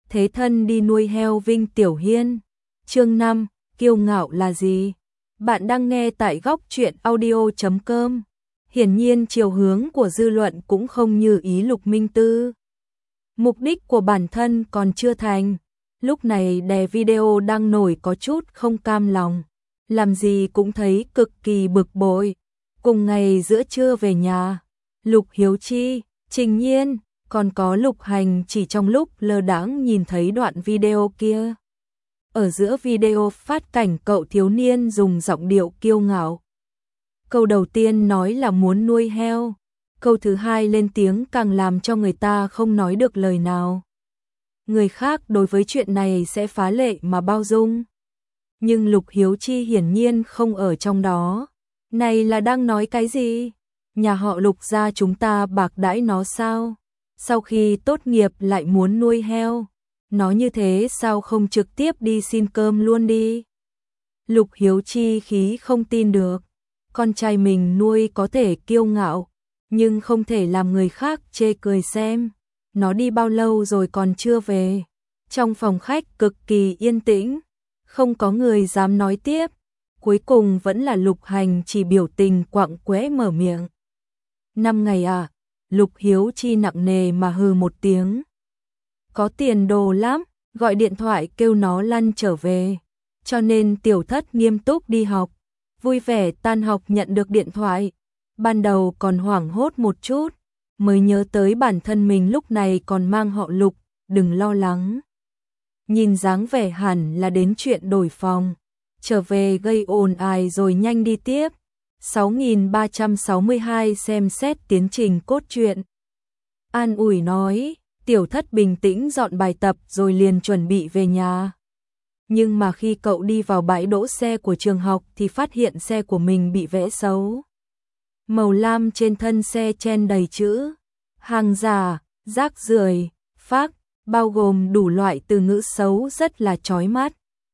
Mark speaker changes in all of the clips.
Speaker 1: thế thân đi nuôi heo Vinh Tiểu Hiên. Chương 5, kiêu ngạo là gì? Bạn đang nghe tại góc truyện audio.com. Hiển nhiên chiều hướng của dư luận cũng không như ý Lục Minh Tư. Mục đích của bản thân còn chưa thành. Lúc này đè video đang nổi có chút không cam lòng. Làm gì cũng thấy cực kỳ bực bội. Cùng ngày giữa trưa về nhà, Lục Hiếu Chi, Trình Nhiên, còn có Lục Hành chỉ trong lúc lơ đãng nhìn thấy đoạn video kia. Ở giữa video phát cảnh cậu thiếu niên dùng giọng điệu kiêu ngạo. Câu đầu tiên nói là muốn nuôi heo. Câu thứ hai lên tiếng càng làm cho người ta không nói được lời nào. Người khác đối với chuyện này sẽ phá lệ mà bao dung. Nhưng Lục Hiếu Chi hiển nhiên không ở trong đó. Này là đang nói cái gì? Nhà họ Lục gia chúng ta bạc đãi nó sao? Sau khi tốt nghiệp lại muốn nuôi heo. Nó như thế sao không trực tiếp đi xin cơm luôn đi? Lục Hiếu Chi khí không tin được. Con trai mình nuôi có thể kiêu ngạo, nhưng không thể làm người khác chê cười xem. Nó đi bao lâu rồi còn chưa về? Trong phòng khách cực kỳ yên tĩnh, không có người dám nói tiếp. Cuối cùng vẫn là Lục Hành chỉ biểu tình quặng quẽ mở miệng. 5 ngày à? Lục Hiếu Chi nặng nề mà hừ một tiếng. Có tiền đồ lắm, gọi điện thoại kêu nó lăn trở về. Cho nên Tiểu Thất nghiêm túc đi học. Vui vẻ tan học nhận được điện thoại. Ban đầu còn hoảng hốt một chút, mới nhớ tới bản thân mình lúc này còn mang họ Lục, đừng lo lắng. Nhìn dáng vẻ hẳn là đến chuyện đổi phòng. Trở về gây ồn ào rồi nhanh đi tiếp. 6362 xem xét tiến trình cốt truyện. An ủi nói, Tiểu Thất bình tĩnh dọn bài tập rồi liền chuẩn bị về nhà. Nhưng mà khi cậu đi vào bãi đỗ xe của trường học thì phát hiện xe của mình bị vẽ xấu. Màu lam trên thân xe chen đầy chữ hàng giả, rác rưởi, phác, bao gồm đủ loại từ ngữ xấu rất là chói mắt.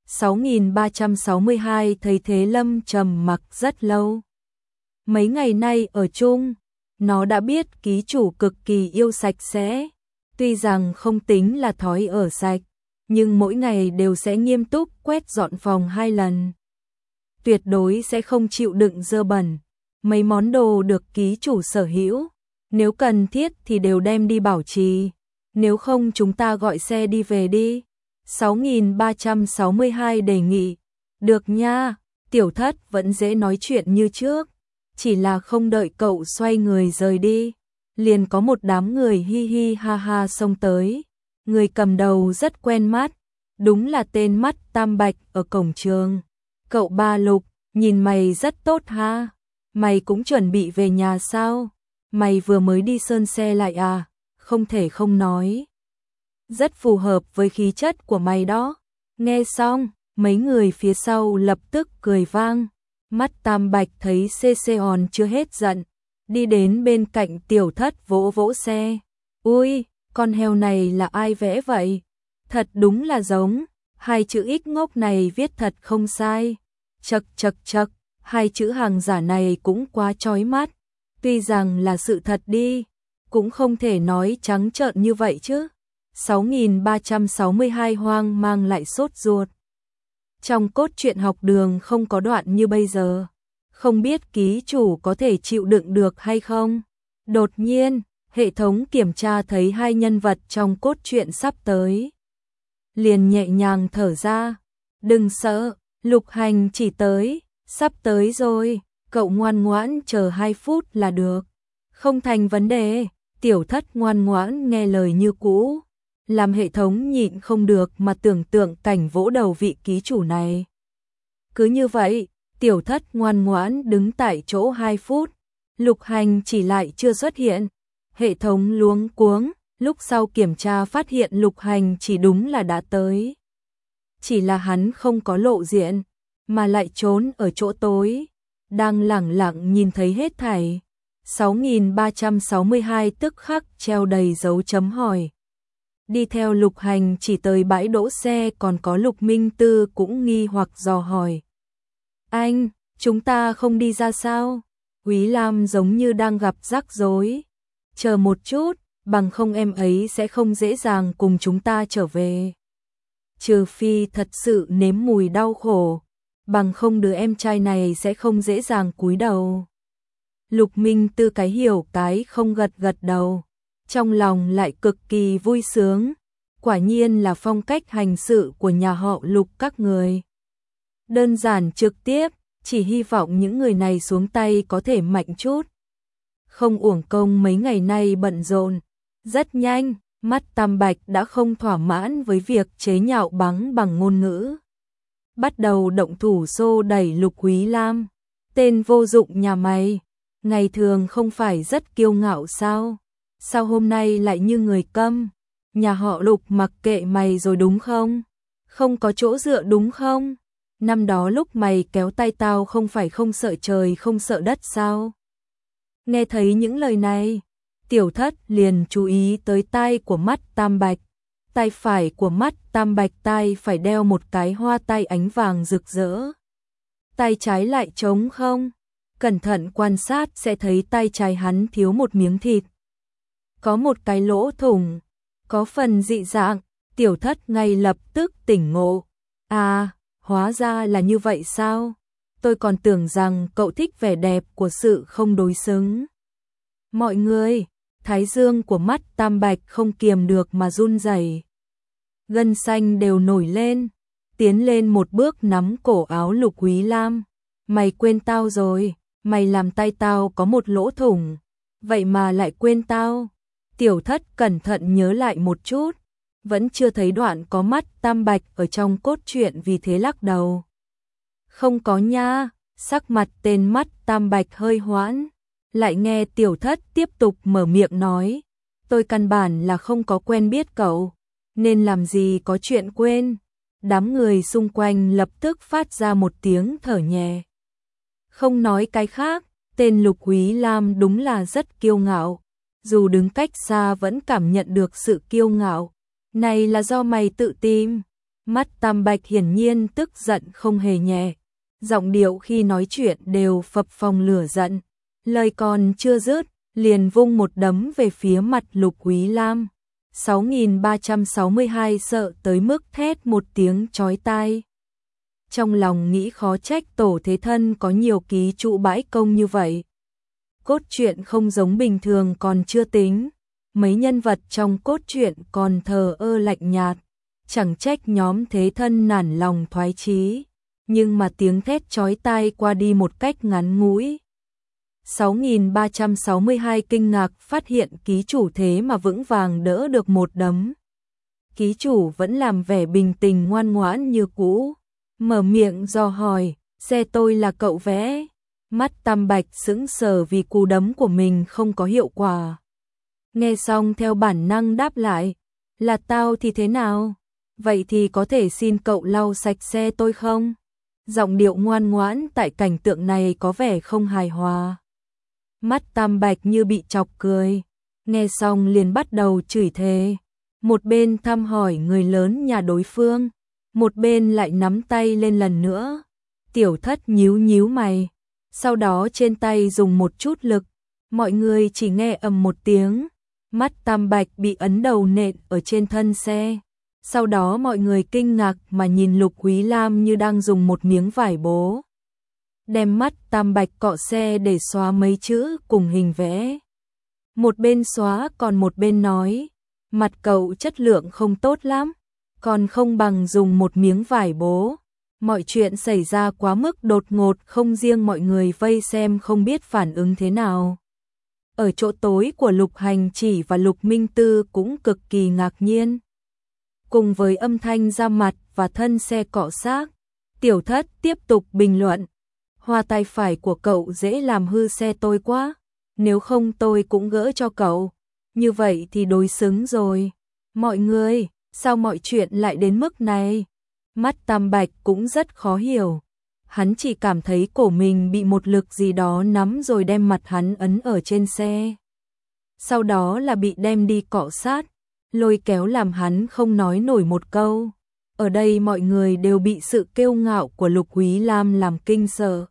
Speaker 1: 6362 thấy thế Lâm trầm mặc rất lâu. Mấy ngày nay ở chung, nó đã biết ký chủ cực kỳ yêu sạch sẽ. Tuy rằng không tính là thói ở sạch, nhưng mỗi ngày đều sẽ nghiêm túc quét dọn phòng 2 lần. Tuyệt đối sẽ không chịu đựng dơ bẩn. Mấy món đồ được ký chủ sở hữu, nếu cần thiết thì đều đem đi bảo trì. Nếu không chúng ta gọi xe đi về đi. 6362 đề nghị. Được nha, Tiểu Thất vẫn dễ nói chuyện như trước. Chỉ là không đợi cậu xoay người rời đi, liền có một đám người hi hi ha ha xông tới. Người cầm đầu rất quen mắt, đúng là tên mắt Tam Bạch ở cổng trường. Cậu ba Lục, nhìn mày rất tốt ha. Mày cũng chuẩn bị về nhà sao? Mày vừa mới đi sơn xe lại à? Không thể không nói. Rất phù hợp với khí chất của mày đó. Nghe xong, mấy người phía sau lập tức cười vang. Mắt Tam Bạch thấy Ceceon chưa hết giận, đi đến bên cạnh Tiểu Thất vỗ vỗ xe. Ui, con heo này là ai vẽ vậy? Thật đúng là giống, 2 chữ X ngốc này viết thật không sai. Chậc chậc chậc, 2 chữ hàng giả này cũng quá chói mắt. Tuy rằng là sự thật đi, cũng không thể nói trắng trợn như vậy chứ. 6362 hoang mang lại sốt ruột. Trong cốt truyện học đường không có đoạn như bây giờ. Không biết ký chủ có thể chịu đựng được hay không? Đột nhiên, hệ thống kiểm tra thấy 2 nhân vật trong cốt truyện sắp tới. Liền nhẹ nhàng thở ra. Đừng sợ, Lục Hành chỉ tới, sắp tới rồi, cậu ngoan ngoãn chờ 2 phút là được. Không thành vấn đề, Tiểu Thất ngoan ngoãn nghe lời như cũ. Làm hệ thống nhịn không được mà tưởng tượng cảnh vỗ đầu vị ký chủ này. Cứ như vậy, Tiểu Thất ngoan ngoãn đứng tại chỗ 2 phút. Lục Hành chỉ lại chưa xuất hiện. Hệ thống luống cuống, lúc sau kiểm tra phát hiện Lục Hành chỉ đúng là đã tới. Chỉ là hắn không có lộ diện, mà lại trốn ở chỗ tối, đang lẳng lặng nhìn thấy hết thảy. 6362 tức khắc treo đầy dấu chấm hỏi. Đi theo Lục Hành chỉ tới bãi đỗ xe còn có Lục Minh Tư cũng nghi hoặc dò hỏi. Anh, chúng ta không đi ra sao? Quý Lam giống như đang gặp rắc rối. Chờ một chút, bằng không em ấy sẽ không dễ dàng cùng chúng ta trở về. Trừ phi thật sự nếm mùi đau khổ, bằng không đứa em trai này sẽ không dễ dàng cúi đầu. Lục Minh Tư cái hiểu cái không gật gật đầu, trong lòng lại cực kỳ vui sướng, quả nhiên là phong cách hành sự của nhà họ Lục các người. Đơn giản trực tiếp, chỉ hy vọng những người này xuống tay có thể mạnh chút. Không uổng công mấy ngày nay bận rộn, rất nhanh, mắt Tam Bạch đã không thỏa mãn với việc chế nhạo báng bằng ngôn ngữ. Bắt đầu động thủ xô đẩy Lục Quý Lam, tên vô dụng nhà mày, ngày thường không phải rất kiêu ngạo sao? Sao hôm nay lại như người câm? Nhà họ Lục mặc kệ mày rồi đúng không? Không có chỗ dựa đúng không? Năm đó lúc mày kéo tay tao không phải không sợ trời không sợ đất sao? Nghe thấy những lời này, Tiểu Thất liền chú ý tới tai của mắt Tam Bạch. Tay phải của mắt Tam Bạch tai phải đeo một cái hoa tai ánh vàng rực rỡ. Tay trái lại trống không? Cẩn thận quan sát sẽ thấy tay trái hắn thiếu một miếng thịt. Có một cái lỗ thủng, có phần dị dạng, Tiểu Thất ngay lập tức tỉnh ngộ. À, hóa ra là như vậy sao? Tôi còn tưởng rằng cậu thích vẻ đẹp của sự không đối xứng. Mọi người, thái dương của mắt Tam Bạch không kiềm được mà run rẩy. Gân xanh đều nổi lên, tiến lên một bước nắm cổ áo Lục Quý Lam. Mày quên tao rồi, mày làm tay tao có một lỗ thủng, vậy mà lại quên tao. Tiểu Thất cẩn thận nhớ lại một chút, vẫn chưa thấy đoạn có mắt Tam Bạch ở trong cốt truyện vì thế lắc đầu. Không có nha, sắc mặt tên mắt Tam Bạch hơi hoãn, lại nghe Tiểu Thất tiếp tục mở miệng nói, tôi căn bản là không có quen biết cậu, nên làm gì có chuyện quên. Đám người xung quanh lập tức phát ra một tiếng thở nhẹ. Không nói cái khác, tên Lục Quý Lam đúng là rất kiêu ngạo, dù đứng cách xa vẫn cảm nhận được sự kiêu ngạo. Này là do mày tự tìm. Mắt Tam Bạch hiển nhiên tức giận không hề nhẹ, giọng điệu khi nói chuyện đều phập phồng lửa giận. Lời còn chưa dứt, liền vung một đấm về phía mặt Lục Quý Lam. 6362 sợ tới mức thét một tiếng chói tai. Trong lòng nghĩ khó trách Tổ Thế Thân có nhiều ký trụ bãi công như vậy. Cốt truyện không giống bình thường còn chưa tính, mấy nhân vật trong cốt truyện còn thờ ơ lạnh nhạt, chẳng trách nhóm Thế Thân nản lòng thoái chí, nhưng mà tiếng thét chói tai qua đi một cách ngắn ngủi. 6362 kinh ngạc phát hiện ký chủ thế mà vững vàng đỡ được một đấm. Ký chủ vẫn làm vẻ bình tình ngoan ngoãn như cũ, mở miệng dò hỏi, xe tôi là cậu vẽ. Mắt Tam Bạch sững sờ vì cú đấm của mình không có hiệu quả. Nghe xong theo bản năng đáp lại, là tao thì thế nào? Vậy thì có thể xin cậu lau sạch xe tôi không? Giọng điệu ngoan ngoãn tại cảnh tượng này có vẻ không hài hòa. Mắt Tam Bạch như bị chọc cười, nghe xong liền bắt đầu chửi thề. Một bên thăm hỏi người lớn nhà đối phương, một bên lại nắm tay lên lần nữa. Tiểu Thất nhíu nhíu mày, sau đó trên tay dùng một chút lực, mọi người chỉ nghe ầm một tiếng, mắt Tam Bạch bị ấn đầu nện ở trên thân xe. Sau đó mọi người kinh ngạc mà nhìn Lục Quý Lam như đang dùng một miếng vải bố đem mắt Tam Bạch cọ xe để xóa mấy chữ cùng hình vẽ. Một bên xóa còn một bên nói, mặt cậu chất lượng không tốt lắm, còn không bằng dùng một miếng vải bố. Mọi chuyện xảy ra quá mức đột ngột, không riêng mọi người vây xem không biết phản ứng thế nào. Ở chỗ tối của Lục Hành Chỉ và Lục Minh Tư cũng cực kỳ ngạc nhiên. Cùng với âm thanh ra mặt và thân xe cọ xát, Tiểu Thất tiếp tục bình luận. Hoa tay phải của cậu dễ làm hư xe tôi quá, nếu không tôi cũng gỡ cho cậu. Như vậy thì đối xứng rồi. Mọi người, sao mọi chuyện lại đến mức này? Mắt Tam Bạch cũng rất khó hiểu. Hắn chỉ cảm thấy cổ mình bị một lực gì đó nắm rồi đem mặt hắn ấn ở trên xe. Sau đó là bị đem đi cọ sát, lôi kéo làm hắn không nói nổi một câu. Ở đây mọi người đều bị sự kiêu ngạo của Lục Quý Lam làm kinh sợ.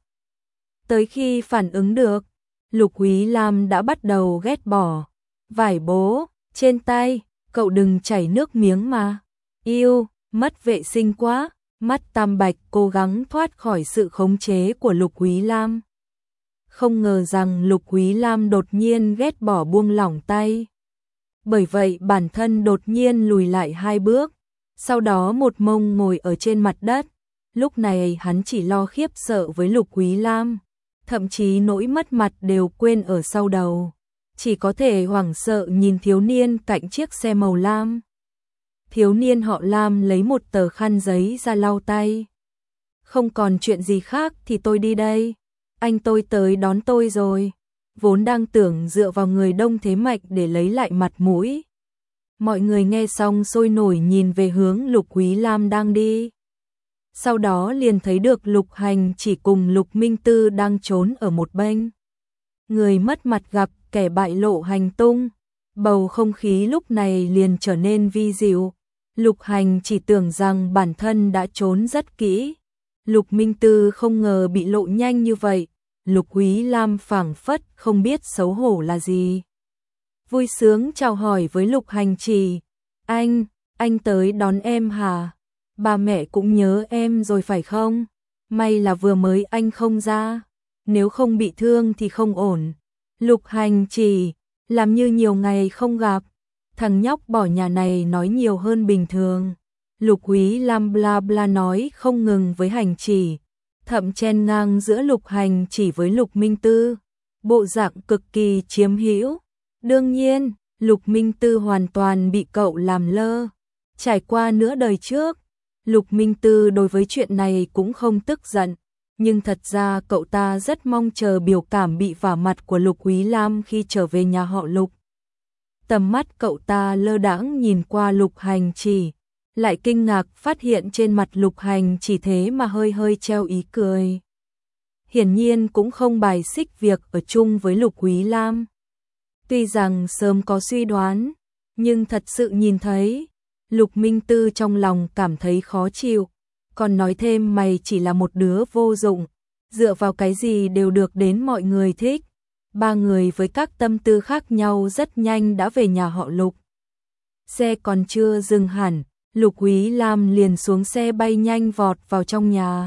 Speaker 1: Tới khi phản ứng được, Lục Quý Lam đã bắt đầu ghét bỏ vải bố, trên tay, cậu đừng chảy nước miếng mà. Yêu, mất vệ sinh quá. Mắt Tam Bạch cố gắng thoát khỏi sự khống chế của Lục Quý Lam. Không ngờ rằng Lục Quý Lam đột nhiên ghét bỏ buông lỏng tay. Bởi vậy bản thân đột nhiên lùi lại 2 bước, sau đó một mông ngồi ở trên mặt đất. Lúc này hắn chỉ lo khiếp sợ với Lục Quý Lam, thậm chí nỗi mất mặt đều quên ở sau đầu. Chỉ có thể hoảng sợ nhìn thiếu niên cạnh chiếc xe màu lam. Thiếu niên họ Lam lấy một tờ khăn giấy ra lau tay. Không còn chuyện gì khác thì tôi đi đây. Anh tôi tới đón tôi rồi. Vốn đang tưởng dựa vào người Đông Thế Mạnh để lấy lại mặt mũi. Mọi người nghe xong sôi nổi nhìn về hướng Lục Quý Lam đang đi. Sau đó liền thấy được Lục Hành chỉ cùng Lục Minh Tư đang trốn ở một bên. Người mất mặt gặp kẻ bại lộ hành tung. Bầu không khí lúc này liền trở nên vi diệu. Lục Hành chỉ tưởng rằng bản thân đã trốn rất kỹ. Lục Minh Tư không ngờ bị lộ nhanh như vậy. Lục Quý Lam phảng phất không biết xấu hổ là gì. Vui sướng chào hỏi với Lục Hành chỉ. Anh tới đón em hả? Ba mẹ cũng nhớ em rồi phải không? May là vừa mới anh không ra. Nếu không bị thương thì không ổn. Lục Hành chỉ, làm như nhiều ngày không gặp. Thằng nhóc bỏ nhà này nói nhiều hơn bình thường. Lục Quý Lam bla bla nói không ngừng với Hành chỉ. Thậm chen ngang giữa Lục Hành chỉ với Lục Minh Tư. Bộ dạng cực kỳ chiếm hữu. Đương nhiên, Lục Minh Tư hoàn toàn bị cậu làm lơ. Trải qua nửa đời trước, Lục Minh Tư đối với chuyện này cũng không tức giận. Nhưng thật ra cậu ta rất mong chờ biểu cảm bị vả mặt của Lục Quý Lam khi trở về nhà họ Lục. Tầm mắt cậu ta lơ đãng nhìn qua Lục Hành chỉ, lại kinh ngạc phát hiện trên mặt Lục Hành chỉ thế mà hơi hơi treo ý cười. Hiển nhiên cũng không bài xích việc ở chung với Lục Quý Lam. Tuy rằng sớm có suy đoán, nhưng thật sự nhìn thấy, Lục Minh Tư trong lòng cảm thấy khó chịu, còn nói thêm mày chỉ là một đứa vô dụng, dựa vào cái gì đều được đến mọi người thích. Ba người với các tâm tư khác nhau rất nhanh đã về nhà họ Lục. Xe còn chưa dừng hẳn, Lục Quý Lam liền xuống xe bay nhanh vọt vào trong nhà.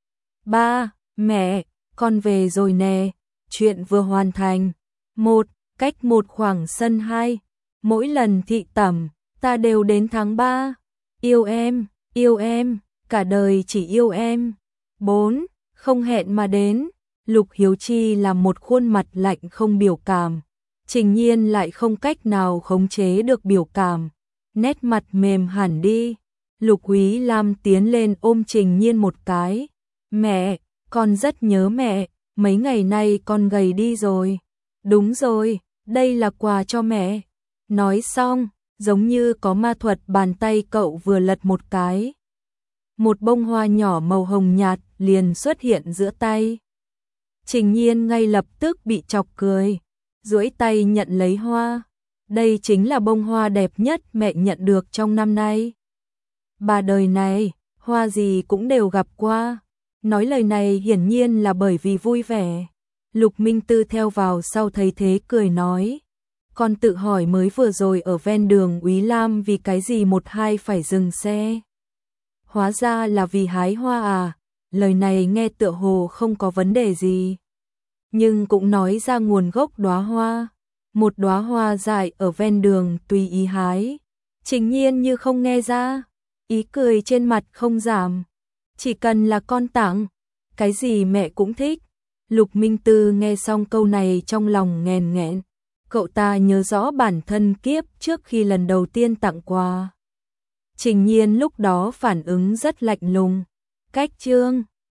Speaker 1: Ba, mẹ, con về rồi nè, chuyện vừa hoàn thành. Cách một khoảng sân 2, mỗi lần thị tẩm, ta đều đến tháng 3. Yêu em, cả đời chỉ yêu em. 4, không hẹn mà đến. Lục Hiếu Chi là một khuôn mặt lạnh không biểu cảm. Trình Nhiên lại không cách nào khống chế được biểu cảm. Nét mặt mềm hẳn đi. Lục Quý Lam tiến lên ôm Trình Nhiên một cái. Mẹ, con rất nhớ mẹ, mấy ngày nay con gầy đi rồi. Đúng rồi, đây là quà cho mẹ. Nói xong, giống như có ma thuật bàn tay cậu vừa lật một cái. Một bông hoa nhỏ màu hồng nhạt liền xuất hiện giữa tay. Trình Nhiên ngay lập tức bị chọc cười, duỗi tay nhận lấy hoa. Đây chính là bông hoa đẹp nhất mẹ nhận được trong năm nay. Bà đời này, hoa gì cũng đều gặp qua. Nói lời này hiển nhiên là bởi vì vui vẻ. Lục Minh Tư theo vào sau thấy thế cười nói. Con tự hỏi mới vừa rồi ở ven đường Úy Lam vì cái gì một hai phải dừng xe. Hóa ra là vì hái hoa à. Lời này nghe tựa hồ không có vấn đề gì. Nhưng cũng nói ra nguồn gốc đóa hoa. Một đóa hoa dại ở ven đường tùy ý hái. Trình Nhiên như không nghe ra. Ý cười trên mặt không giảm. Chỉ cần là con tặng, cái gì mẹ cũng thích. Lục Minh Tư nghe xong câu này trong lòng nghẹn nghẹn. Cậu ta nhớ rõ bản thân kiếp trước khi lần đầu tiên tặng quà. Trình Nhiên lúc đó phản ứng rất lạnh lùng. Cách chương